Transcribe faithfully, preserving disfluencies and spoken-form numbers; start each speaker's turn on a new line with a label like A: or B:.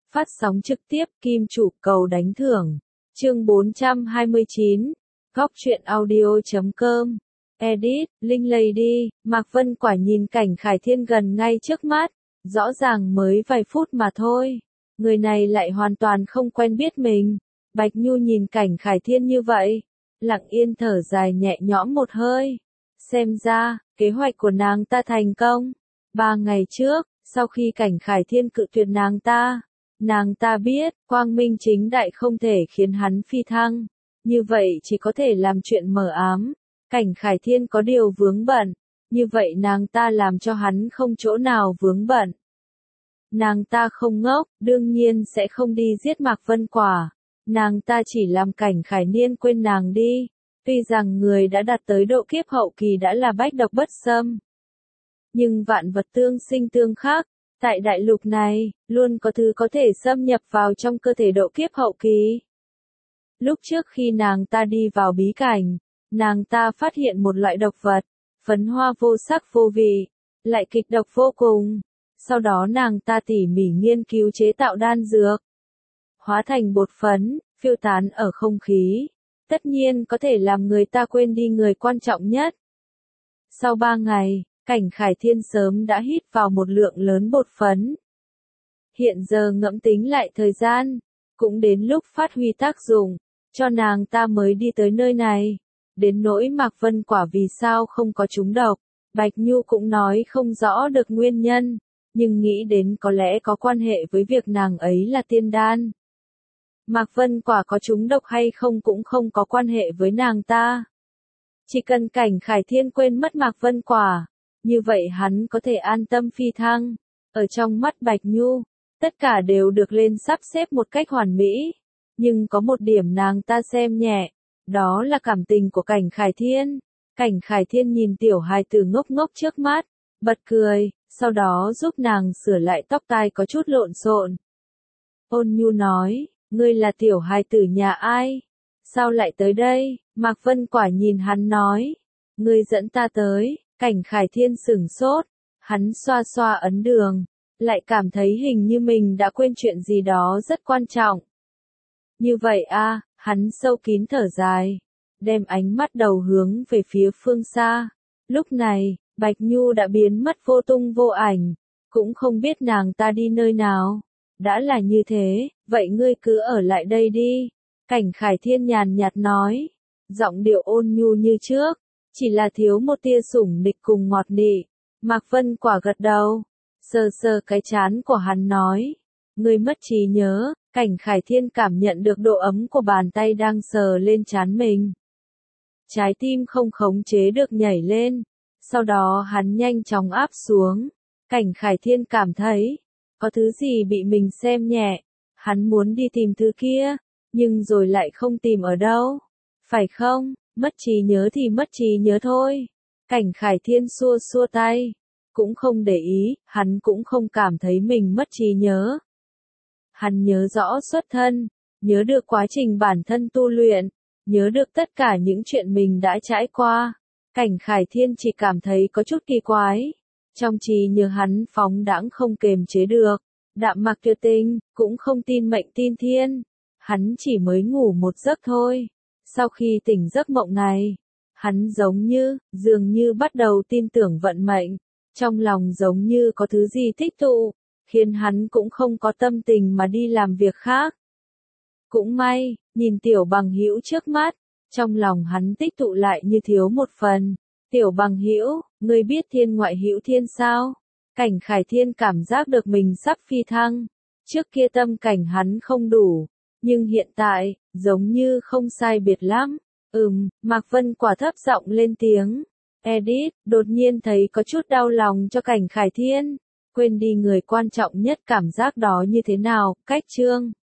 A: Phát sóng trực tiếp Kim Chủ cầu đánh thưởng. Chương bốn trăm hai mươi chín. Góc truyện audio chấm com. Edit, Linh Lady, Mạc Vân Quả nhìn cảnh Khải Thiên gần ngay trước mắt. Rõ ràng mới vài phút mà thôi. Người này lại hoàn toàn không quen biết mình. Bạch Nhu nhìn cảnh Khải Thiên như vậy. Lặng yên thở dài nhẹ nhõm một hơi. Xem ra, kế hoạch của nàng ta thành công. Ba ngày trước, sau khi cảnh Khải Thiên cự tuyệt nàng ta, nàng ta biết, quang minh chính đại không thể khiến hắn phi thăng. Như vậy chỉ có thể làm chuyện mờ ám. Cảnh Khải Thiên có điều vướng bận. Như vậy nàng ta làm cho hắn không chỗ nào vướng bận. Nàng ta không ngốc, đương nhiên sẽ không đi giết Mạc Vân Quả. Nàng ta chỉ làm cảnh Khải Niên quên nàng đi. Tuy rằng người đã đạt tới độ kiếp hậu kỳ đã là bách độc bất xâm. Nhưng vạn vật tương sinh tương khắc. Tại đại lục này, luôn có thứ có thể xâm nhập vào trong cơ thể độ kiếp hậu kỳ. Lúc trước khi nàng ta đi vào bí cảnh, nàng ta phát hiện một loại độc vật, phấn hoa vô sắc vô vị, lại kịch độc vô cùng. Sau đó nàng ta tỉ mỉ nghiên cứu chế tạo đan dược, hóa thành bột phấn, phiêu tán ở không khí. Tất nhiên có thể làm người ta quên đi người quan trọng nhất. Sau ba ngày, cảnh Khải Thiên sớm đã hít vào một lượng lớn bột phấn. Hiện giờ ngẫm tính lại thời gian, cũng đến lúc phát huy tác dụng, cho nàng ta mới đi tới nơi này. Đến nỗi Mạc Vân Quả vì sao không có trúng độc, Bạch Nhu cũng nói không rõ được nguyên nhân, nhưng nghĩ đến có lẽ có quan hệ với việc nàng ấy là tiên đan. Mạc Vân Quả có trúng độc hay không cũng không có quan hệ với nàng ta. Chỉ cần cảnh Khải Thiên quên mất Mạc Vân Quả, như vậy hắn có thể an tâm phi thăng. Ở trong mắt Bạch Nhu, tất cả đều được lên sắp xếp một cách hoàn mỹ. Nhưng có một điểm nàng ta xem nhẹ, đó là cảm tình của cảnh Khải Thiên. Cảnh Khải Thiên nhìn tiểu hài tử ngốc ngốc trước mắt, bật cười, sau đó giúp nàng sửa lại tóc tai có chút lộn xộn. Ôn Nhu nói, ngươi là tiểu hài tử nhà ai? Sao lại tới đây? Mạc Vân Quả nhìn hắn nói, ngươi dẫn ta tới. Cảnh Khải Thiên sửng sốt, hắn xoa xoa ấn đường, lại cảm thấy hình như mình đã quên chuyện gì đó rất quan trọng. Như vậy a, hắn sâu kín thở dài, đem ánh mắt đầu hướng về phía phương xa. Lúc này, Bạch Nhu đã biến mất vô tung vô ảnh, cũng không biết nàng ta đi nơi nào. Đã là như thế, vậy ngươi cứ ở lại đây đi. Cảnh Khải Thiên nhàn nhạt nói, giọng điệu ôn nhu như trước. Chỉ là thiếu một tia sủng nịch cùng ngọt nị. Mạc Vân Quả gật đầu, sờ sờ cái trán của hắn nói, ngươi mất trí nhớ. Cảnh Khải Thiên cảm nhận được độ ấm của bàn tay đang sờ lên trán mình. Trái tim không khống chế được nhảy lên, sau đó hắn nhanh chóng áp xuống. Cảnh Khải Thiên cảm thấy, có thứ gì bị mình xem nhẹ, hắn muốn đi tìm thứ kia, nhưng rồi lại không tìm ở đâu. Phải không? Mất trí nhớ thì mất trí nhớ thôi. Cảnh Khải Thiên xua xua tay, cũng không để ý, hắn cũng không cảm thấy mình mất trí nhớ. Hắn nhớ rõ xuất thân, nhớ được quá trình bản thân tu luyện, nhớ được tất cả những chuyện mình đã trải qua. Cảnh Khải Thiên chỉ cảm thấy có chút kỳ quái. Trong trí nhớ hắn phóng đãng không kềm chế được, đạm mạc tuyệt tình, cũng không tin mệnh tin thiên. Hắn chỉ mới ngủ một giấc thôi. Sau khi tỉnh giấc mộng này, hắn giống như, dường như bắt đầu tin tưởng vận mệnh, trong lòng giống như có thứ gì tích tụ, khiến hắn cũng không có tâm tình mà đi làm việc khác. Cũng may, nhìn tiểu bằng hữu trước mắt, trong lòng hắn tích tụ lại như thiếu một phần. Tiểu bằng hữu, ngươi biết thiên ngoại hữu thiên sao? Cảnh Khải Thiên cảm giác được mình sắp phi thăng. Trước kia tâm cảnh hắn không đủ, nhưng hiện tại, giống như không sai biệt lắm. Ừm, Mạc Vân Quả thấp giọng lên tiếng. Edit, đột nhiên thấy có chút đau lòng cho cảnh Khải Thiên. Quên đi người quan trọng nhất cảm giác đó như thế nào, cách chương.